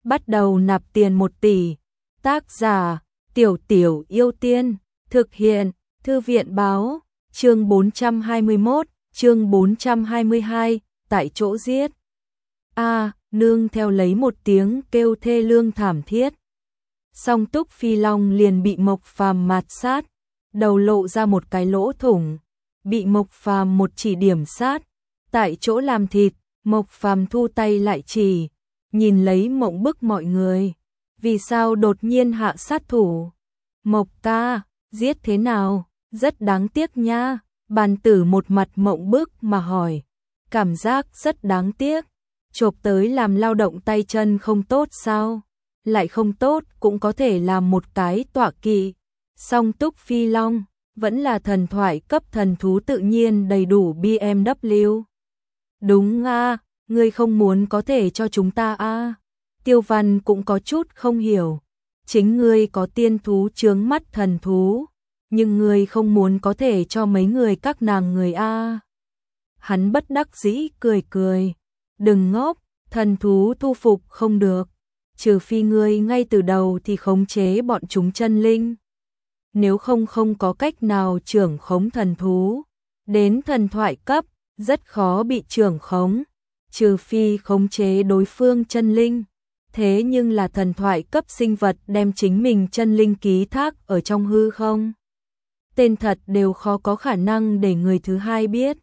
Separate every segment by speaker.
Speaker 1: bắt đầu nạp tiền 1 tỷ. Tác giả: Tiểu Tiểu Yêu Tiên. Thực hiện: Thư viện báo. Chương 421, chương 422, tại chỗ giết. Nương theo lấy một tiếng kêu thê lương thảm thiết. Song Túc Phi Long liền bị Mộc Phàm mạt sát, đầu lộ ra một cái lỗ thủng, bị Mộc Phàm một chỉ điểm sát, tại chỗ làm thịt. Mộc Phàm thu tay lại chỉ, nhìn lấy mộng bức mọi người. Vì sao đột nhiên hạ sát thủ? Mộc ca, giết thế nào? Rất đáng tiếc nha. Bàn tử một mặt mộng bức mà hỏi. Cảm giác rất đáng tiếc. Chộp tới làm lao động tay chân không tốt sao? Lại không tốt cũng có thể làm một cái tọa kỵ. Song Túc Phi Long vẫn là thần thoại cấp thần thú tự nhiên đầy đủ BMW. Đúng ngươi không muốn có thể cho chúng ta Tiêu Văn cũng có chút không hiểu. Chính ngươi có tiên thú chướng mắt thần thú, nhưng ngươi không muốn có thể cho mấy người các nàng người Hắn bất đắc dĩ cười cười. Đừng ngốc, thần thú thu phục không được, trừ phi ngươi ngay từ đầu thì khống chế bọn chúng chân linh. Nếu không có cách nào trưởng khống thần thú. Đến thần thoại cấp, rất khó bị trưởng khống, trừ phi khống chế đối phương chân linh. Thế nhưng là thần thoại cấp sinh vật đem chính mình chân linh ký thác ở trong hư không. Tên thật đều khó có khả năng để người thứ hai biết.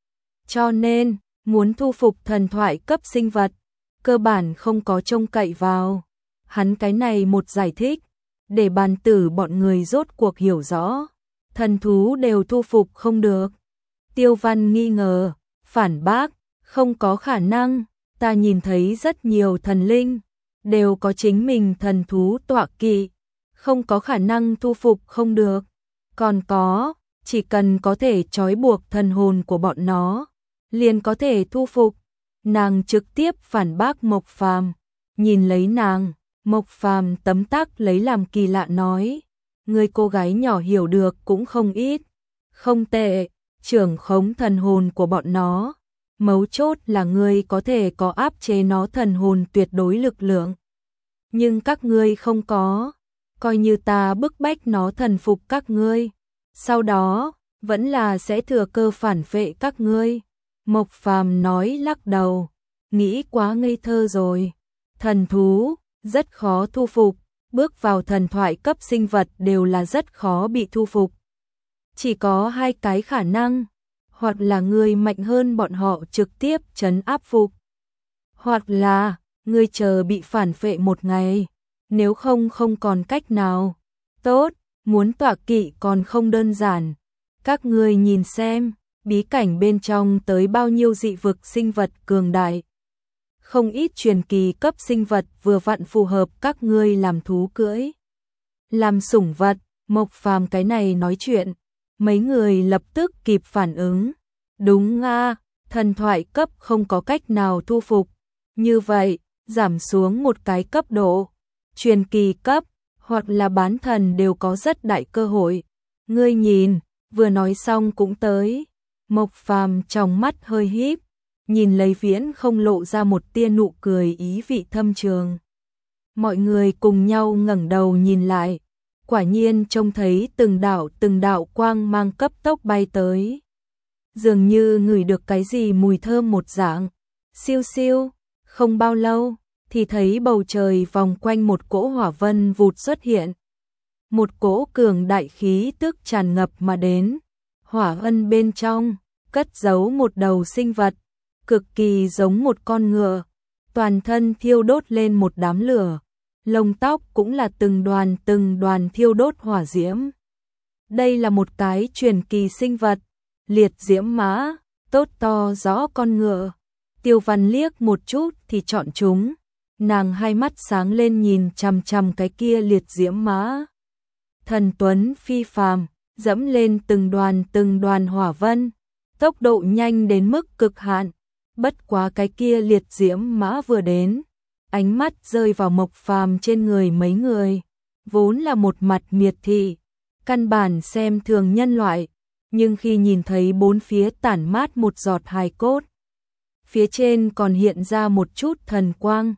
Speaker 1: Cho nên, muốn thu phục thần thoại cấp sinh vật, cơ bản không có trông cậy vào. Hắn cái này một giải thích, để bàn tử bọn người rốt cuộc hiểu rõ. Thần thú đều thu phục không được. Tiêu Văn nghi ngờ, phản bác, không có khả năng. Ta nhìn thấy rất nhiều thần linh, đều có chính mình thần thú tọa kỵ, không có khả năng thu phục không được. Còn có, chỉ cần có thể trói buộc thần hồn của bọn nó, liền có thể thu phục. Nàng trực tiếp phản bác Mộc Phàm. Nhìn lấy nàng, Mộc Phàm tấm tắc lấy làm kỳ lạ nói, người cô gái nhỏ hiểu được cũng không ít. Không tệ, trưởng khống thần hồn của bọn nó. Mấu chốt là ngươi có thể có áp chế nó thần hồn tuyệt đối lực lượng. Nhưng các ngươi không có, coi như ta bức bách nó thần phục các ngươi, sau đó vẫn là sẽ thừa cơ phản vệ các ngươi. Mộc Phàm nói lắc đầu, nghĩ quá ngây thơ rồi. Thần thú rất khó thu phục, bước vào thần thoại cấp sinh vật đều là rất khó bị thu phục. Chỉ có hai cái khả năng, hoặc là người mạnh hơn bọn họ trực tiếp trấn áp phục, hoặc là người chờ bị phản phệ một ngày, nếu không còn cách nào. Tốt, muốn tọa kỵ còn không đơn giản. Các ngươi nhìn xem, bí cảnh bên trong tới bao nhiêu dị vực sinh vật cường đại. Không ít truyền kỳ cấp sinh vật vừa vặn phù hợp các ngươi làm thú cưỡi, làm sủng vật. Mộc Phàm cái này nói chuyện, mấy người lập tức kịp phản ứng. Đúng thần thoại cấp không có cách nào thu phục. Như vậy, giảm xuống một cái cấp độ. Truyền kỳ cấp, hoặc là bán thần đều có rất đại cơ hội. Ngươi nhìn, vừa nói xong cũng tới. Mộc Phàm trong mắt hơi híp, nhìn lấy Viễn không lộ ra một tia nụ cười ý vị thâm trường. Mọi người cùng nhau ngẩng đầu nhìn lại, quả nhiên trông thấy từng đạo quang mang cấp tốc bay tới. Dường như ngửi được cái gì mùi thơm một dạng. Siêu siêu, không bao lâu thì thấy bầu trời vòng quanh một cỗ hỏa vân vụt xuất hiện. Một cỗ cường đại khí tức tràn ngập mà đến. Hỏa vân bên trong cất giấu một đầu sinh vật, cực kỳ giống một con ngựa, toàn thân thiêu đốt lên một đám lửa, lông tóc cũng là từng đoàn thiêu đốt hỏa diễm. Đây là một cái truyền kỳ sinh vật, liệt diễm mã, tốt to rõ con ngựa. Tiêu Văn liếc một chút thì chọn chúng, nàng hai mắt sáng lên nhìn chằm chằm cái kia liệt diễm mã. Thần tuấn phi phàm, dẫm lên từng đoàn hỏa vân, tốc độ nhanh đến mức cực hạn. Bất quá cái kia liệt diễm mã vừa đến, ánh mắt rơi vào Mộc Phàm trên người mấy người, vốn là một mặt miệt thị, căn bản xem thường nhân loại, nhưng khi nhìn thấy bốn phía tản mát một giọt hài cốt, phía trên còn hiện ra một chút thần quang,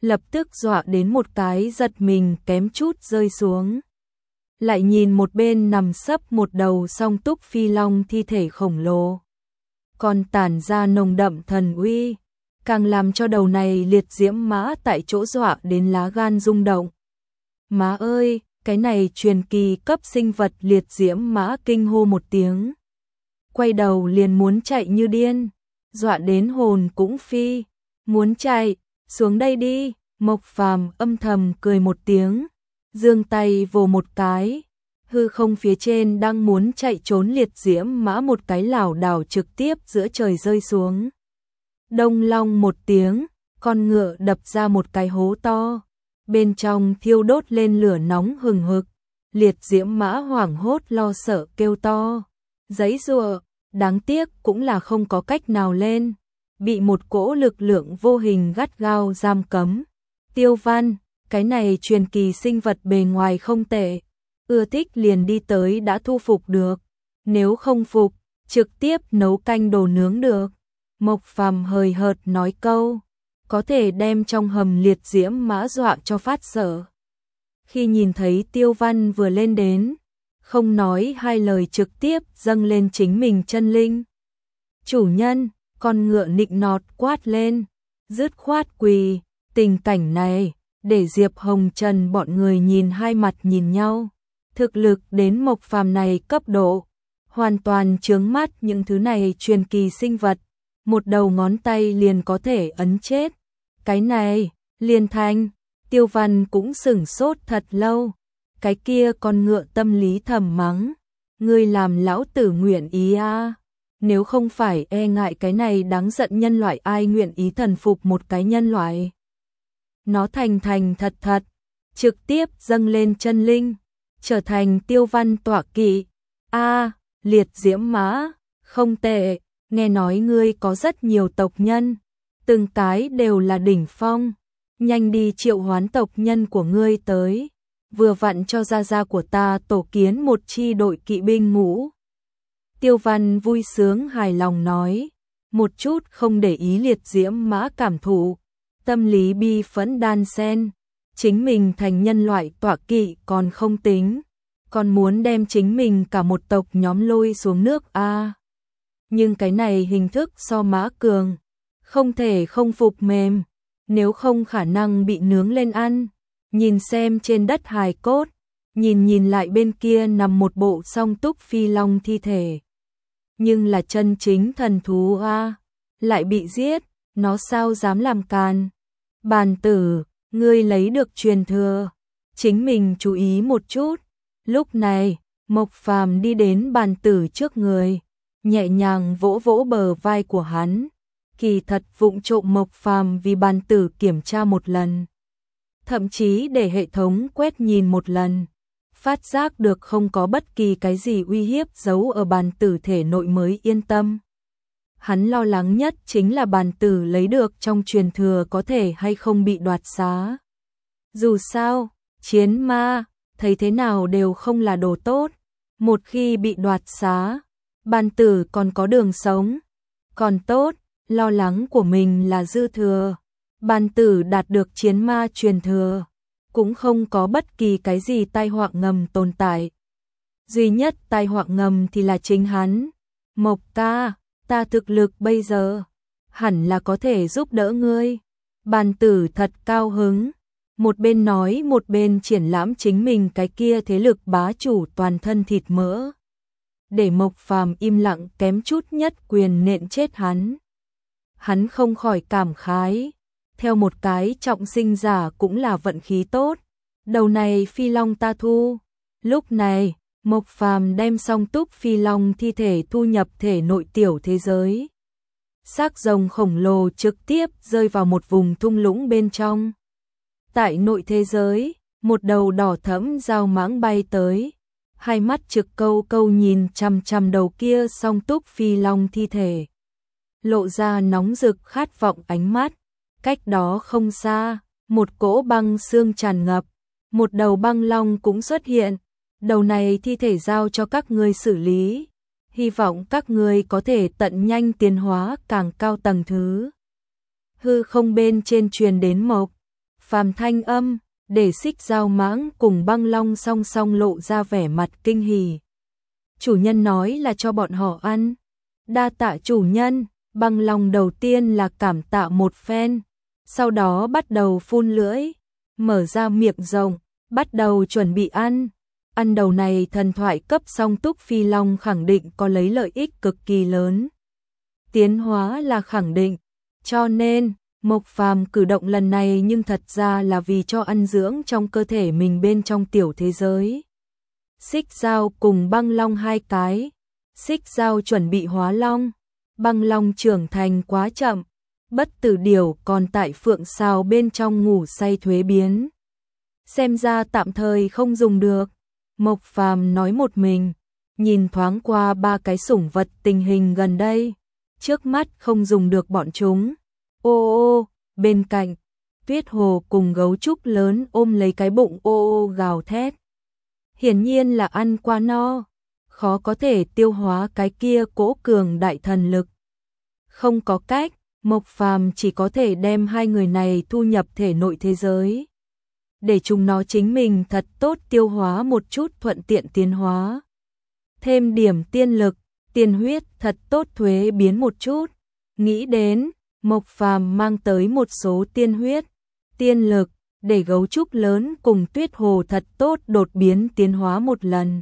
Speaker 1: lập tức dọa đến một cái giật mình kém chút rơi xuống. Lại nhìn một bên nằm sấp một đầu song túc phi long thi thể khổng lồ, còn tản ra nồng đậm thần uy, càng làm cho đầu này liệt diễm mã tại chỗ dọa đến lá gan rung động. Má ơi, cái này truyền kỳ cấp sinh vật liệt diễm mã kinh hô một tiếng. Quay đầu liền muốn chạy như điên, dọa đến hồn cũng phi, muốn chạy, xuống đây đi, Mộc Phàm âm thầm cười một tiếng, giương tay vồ một cái, hư không phía trên đang muốn chạy trốn liệt diễm mã một cái lảo đảo trực tiếp giữa trời rơi xuống. Đông long một tiếng, con ngựa đập ra một cái hố to, bên trong thiêu đốt lên lửa nóng hừng hực, liệt diễm mã hoảng hốt lo sợ kêu to, giãy giụa, đáng tiếc cũng là không có cách nào lên, bị một cỗ lực lượng vô hình gắt gao giam cấm. Tiêu Văn, cái này truyền kỳ sinh vật bề ngoài không tệ, ưa thích liền đi tới đã thu phục được, nếu không phục, trực tiếp nấu canh đồ nướng được. Mộc Phàm hời hợt nói câu, có thể đem trong hầm liệt diễm mã dọa cho phát sợ. Khi nhìn thấy Tiêu Văn vừa lên đến, không nói hai lời trực tiếp dâng lên chính mình chân linh. Chủ nhân, con ngựa nịnh nọt quát lên, dứt khoát quỳ, tình cảnh này, để Diệp Hồng Trần bọn người nhìn hai mặt nhìn nhau. Thực lực đến Mộc Phàm này cấp độ, hoàn toàn chướng mắt những thứ này truyền kỳ sinh vật, một đầu ngón tay liền có thể ấn chết. Cái này, liền thành, Tiêu Văn cũng sửng sốt thật lâu, cái kia con ngựa tâm lý thầm mắng, ngươi làm lão tử nguyện ý a, nếu không phải e ngại cái này đáng giận nhân loại ai nguyện ý thần phục một cái nhân loại. Nó thành thật thật, trực tiếp dâng lên chân linh, trở thành Tiêu Văn tọa kỵ. A, liệt diễm mã, không tệ, nghe nói ngươi có rất nhiều tộc nhân, từng cái đều là đỉnh phong, nhanh đi triệu hoán tộc nhân của ngươi tới, vừa vặn cho gia của ta tổ kiến một chi đội kỵ binh ngũ. Tiêu Văn vui sướng hài lòng nói, một chút không để ý liệt diễm mã cảm thụ, tâm lý bi phẫn đan sen, chính mình thành nhân loại tọa kỵ còn không tính, còn muốn đem chính mình cả một tộc nhóm lôi xuống nước a. Nhưng cái này hình thức so mã cường, không thể không phục mềm, nếu không khả năng bị nướng lên ăn. Nhìn xem trên đất hài cốt, nhìn lại bên kia nằm một bộ song túc phi long thi thể. Nhưng là chân chính thần thú a, lại bị giết, nó sao dám làm càn. Bàn tử, ngươi lấy được truyền thừa, chính mình chú ý một chút. Lúc này, Mộc Phàm đi đến bàn tử trước người, nhẹ nhàng vỗ vỗ bờ vai của hắn. Kỳ thật vụng trộm Mộc Phàm vì bàn tử kiểm tra một lần, thậm chí để hệ thống quét nhìn một lần, phát giác được không có bất kỳ cái gì uy hiếp giấu ở bàn tử thể nội mới yên tâm. Hắn lo lắng nhất chính là bàn tử lấy được trong truyền thừa có thể hay không bị đoạt xá. Dù sao, chiến ma, thấy thế nào đều không là đồ tốt, một khi bị đoạt xá, bàn tử còn có đường sống. Còn tốt, lo lắng của mình là dư thừa. Bàn tử đạt được chiến ma truyền thừa, cũng không có bất kỳ cái gì tai họa ngầm tồn tại. Duy nhất tai họa ngầm thì là chính hắn. Mộc ca, ta thực lực bây giờ, hẳn là có thể giúp đỡ ngươi. Bàn tử thật cao hứng, một bên nói một bên triển lãm chính mình cái kia thế lực bá chủ toàn thân thịt mỡ. Để Mộc Phàm im lặng kém chút nhất quyền nện chết hắn. Hắn không khỏi cảm khái. Theo một cái trọng sinh giả cũng là vận khí tốt, đầu này phi long ta thu. Lúc này, Mộc Phàm đem song túc phi long thi thể thu nhập thể nội tiểu thế giới. Xác rồng khổng lồ trực tiếp rơi vào một vùng thung lũng bên trong. Tại nội thế giới, một đầu đỏ thẫm dao mãng bay tới, hai mắt trực câu nhìn chằm chằm đầu kia song túc phi long thi thể, lộ ra nóng rực khát vọng ánh mắt. Cách đó không xa, một cỗ băng xương tràn ngập, một đầu băng long cũng xuất hiện. Đầu này thi thể giao cho các ngươi xử lý, hy vọng các ngươi có thể tận nhanh tiến hóa càng cao tầng thứ. Hư không bên trên truyền đến Mộc Phàm thanh âm, để Xích Dao Mãng cùng Băng Long song song lộ ra vẻ mặt kinh hỉ. Chủ nhân nói là cho bọn họ ăn. Đa tạ chủ nhân. Băng Long đầu tiên là cảm tạ một phen, sau đó bắt đầu phun lưỡi, mở ra miệng rộng, bắt đầu chuẩn bị ăn. Ăn đầu này thần thoại cấp song túc phi long khẳng định có lấy lợi ích cực kỳ lớn. Tiến hóa là khẳng định, cho nên Mộc Phàm cử động lần này nhưng thật ra là vì cho ăn dưỡng trong cơ thể mình bên trong tiểu thế giới. Xích Dao cùng Băng Long hai cái, Xích Dao chuẩn bị hóa long, Băng Long trưởng thành quá chậm, Bất Tử Điểu còn tại phượng sao bên trong ngủ say thuế biến. Xem ra tạm thời không dùng được. Mộc Phàm nói một mình, nhìn thoáng qua ba cái sủng vật tình hình gần đây, trước mắt không dùng được bọn chúng. Ô ô, bên cạnh, Tuyết Hồ cùng gấu trúc lớn ôm lấy cái bụng ô ô gào thét. Hiển nhiên là ăn quá no, khó có thể tiêu hóa cái kia cỗ cường đại thần lực. Không có cách, Mộc Phàm chỉ có thể đem hai người này thu nhập thể nội thế giới, để chúng nó chính mình thật tốt tiêu hóa một chút thuận tiện tiến hóa. Thêm điểm tiên lực, tiên huyết thật tốt thuế biến một chút. Nghĩ đến, Mộc Phàm mang tới một số tiên huyết, tiên lực, để gấu trúc lớn cùng Tuyết Hồ thật tốt đột biến tiến hóa một lần.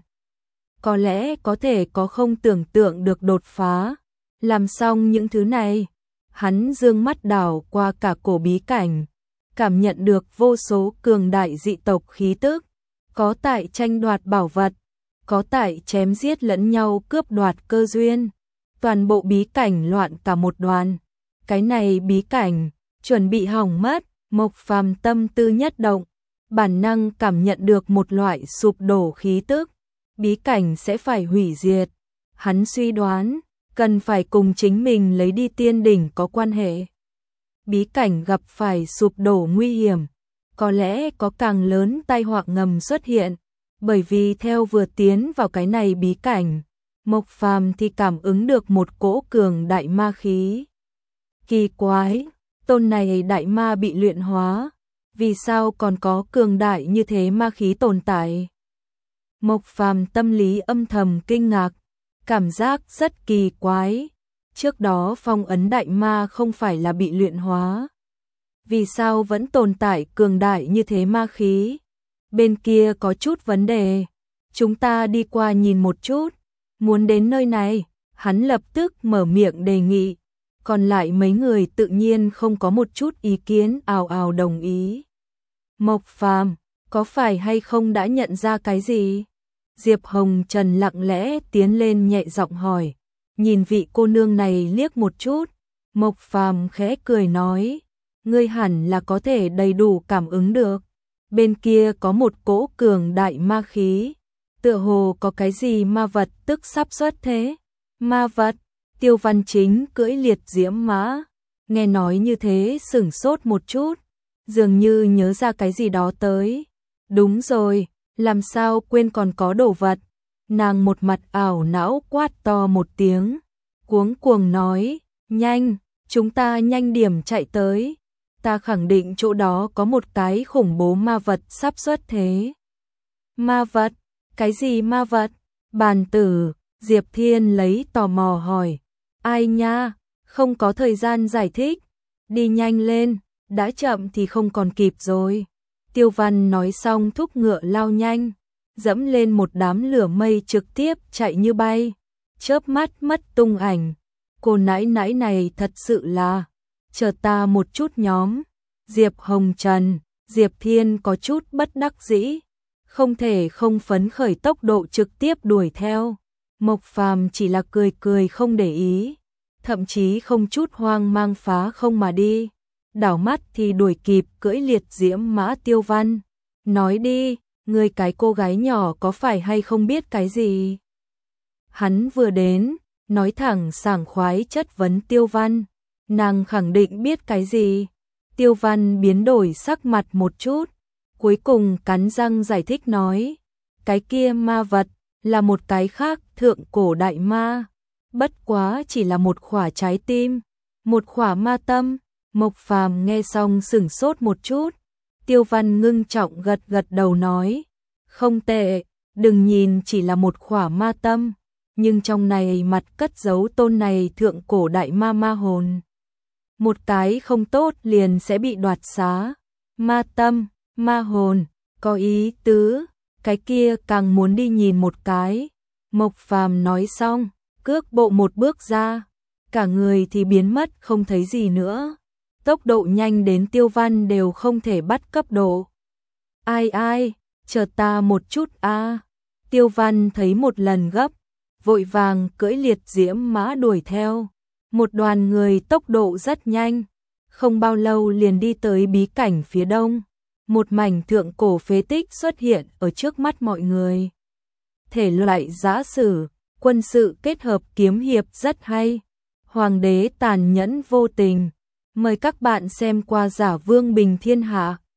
Speaker 1: Có lẽ có thể có không tưởng tượng được đột phá. Làm xong những thứ này, hắn dương mắt đảo qua cả cổ bí cảnh, cảm nhận được vô số cường đại dị tộc khí tức, có tại tranh đoạt bảo vật, có tại chém giết lẫn nhau cướp đoạt cơ duyên. Toàn bộ bí cảnh loạn cả một đoàn. Cái này bí cảnh, chuẩn bị hỏng mất. Mộc Phàm tâm tư nhất động, bản năng cảm nhận được một loại sụp đổ khí tức. Bí cảnh sẽ phải hủy diệt. Hắn suy đoán, cần phải cùng chính mình lấy đi tiên đỉnh có quan hệ. Bí cảnh gặp phải sụp đổ nguy hiểm, có lẽ có càng lớn tai họa ngầm xuất hiện, bởi vì theo vừa tiến vào cái này bí cảnh, Mộc Phàm thì cảm ứng được một cỗ cường đại ma khí. Kỳ quái, tôn này đại ma bị luyện hóa, vì sao còn có cường đại như thế ma khí tồn tại? Mộc Phàm tâm lý âm thầm kinh ngạc, cảm giác rất kỳ quái. Trước đó phong ấn đại ma không phải là bị luyện hóa, vì sao vẫn tồn tại cường đại như thế ma khí? Bên kia có chút vấn đề, chúng ta đi qua nhìn một chút. Muốn đến nơi này, hắn lập tức mở miệng đề nghị, còn lại mấy người tự nhiên không có một chút ý kiến, ào ào đồng ý. Mộc Phàm, có phải hay không đã nhận ra cái gì? Diệp Hồng Trần lặng lẽ tiến lên nhẹ giọng hỏi, nhìn vị cô nương này liếc một chút. Mộc Phàm khẽ cười nói, ngươi hẳn là có thể đầy đủ cảm ứng được. Bên kia có một cỗ cường đại ma khí, tựa hồ có cái gì ma vật tức sắp xuất thế. Ma vật? Tiêu Văn Chính cưỡi liệt diễm mã, nghe nói như thế sửng sốt một chút, dường như nhớ ra cái gì đó tới. Đúng rồi, làm sao quên còn có đồ vật. Nàng một mặt ảo não quát to một tiếng, cuống cuồng nói, nhanh, chúng ta nhanh điểm chạy tới. Ta khẳng định chỗ đó có một cái khủng bố ma vật sắp xuất thế. Ma vật? Cái gì ma vật? Bàn tử, Diệp Thiên lấy tò mò hỏi. Ai nha, không có thời gian giải thích. Đi nhanh lên, đã chậm thì không còn kịp rồi. Tiêu Văn nói xong thúc ngựa lao nhanh, dẫm lên một đám lửa mây trực tiếp chạy như bay, chớp mắt mất tung ảnh. Cô nãi nãi này thật sự là, chờ ta một chút nhóm. Diệp Hồng Trần, Diệp Thiên có chút bất đắc dĩ, không thể không phấn khởi tốc độ trực tiếp đuổi theo. Mộc Phàm chỉ là cười cười không để ý, thậm chí không chút hoang mang phá không mà đi. Đảo mắt thì đuổi kịp cưỡi liệt diễm mã Tiêu Văn. Nói đi, ngươi cái cô gái nhỏ có phải hay không biết cái gì? Hắn vừa đến, nói thẳng sảng khoái chất vấn Tiêu Văn. Nàng khẳng định biết cái gì? Tiêu Văn biến đổi sắc mặt một chút, cuối cùng cắn răng giải thích nói, cái kia ma vật là một cái khác thượng cổ đại ma, bất quá chỉ là một khỏa trái tim, một khỏa ma tâm. Mộc Phàm nghe xong sửng sốt một chút, Tiêu Văn ngưng trọng gật gật đầu nói, không tệ, đừng nhìn chỉ là một khỏa ma tâm, nhưng trong này mặt cất giấu tôn này thượng cổ đại ma hồn. Một cái không tốt liền sẽ bị đoạt xá. Ma tâm, ma hồn, có ý tứ, cái kia càng muốn đi nhìn một cái. Mộc Phàm nói xong, cước bộ một bước ra, cả người thì biến mất không thấy gì nữa. Tốc độ nhanh đến Tiêu Văn đều không thể bắt cấp độ. Ai, chờ ta một chút a. Tiêu Văn thấy một lần gấp, vội vàng cưỡi liệt diễm mã đuổi theo. Một đoàn người tốc độ rất nhanh, không bao lâu liền đi tới bí cảnh phía đông. Một mảnh thượng cổ phế tích xuất hiện ở trước mắt mọi người. Thể loại giã sử, quân sự kết hợp kiếm hiệp rất hay. Hoàng đế tàn nhẫn vô tình. Mời các bạn xem qua Giả Vương Bình Thiên Hạ.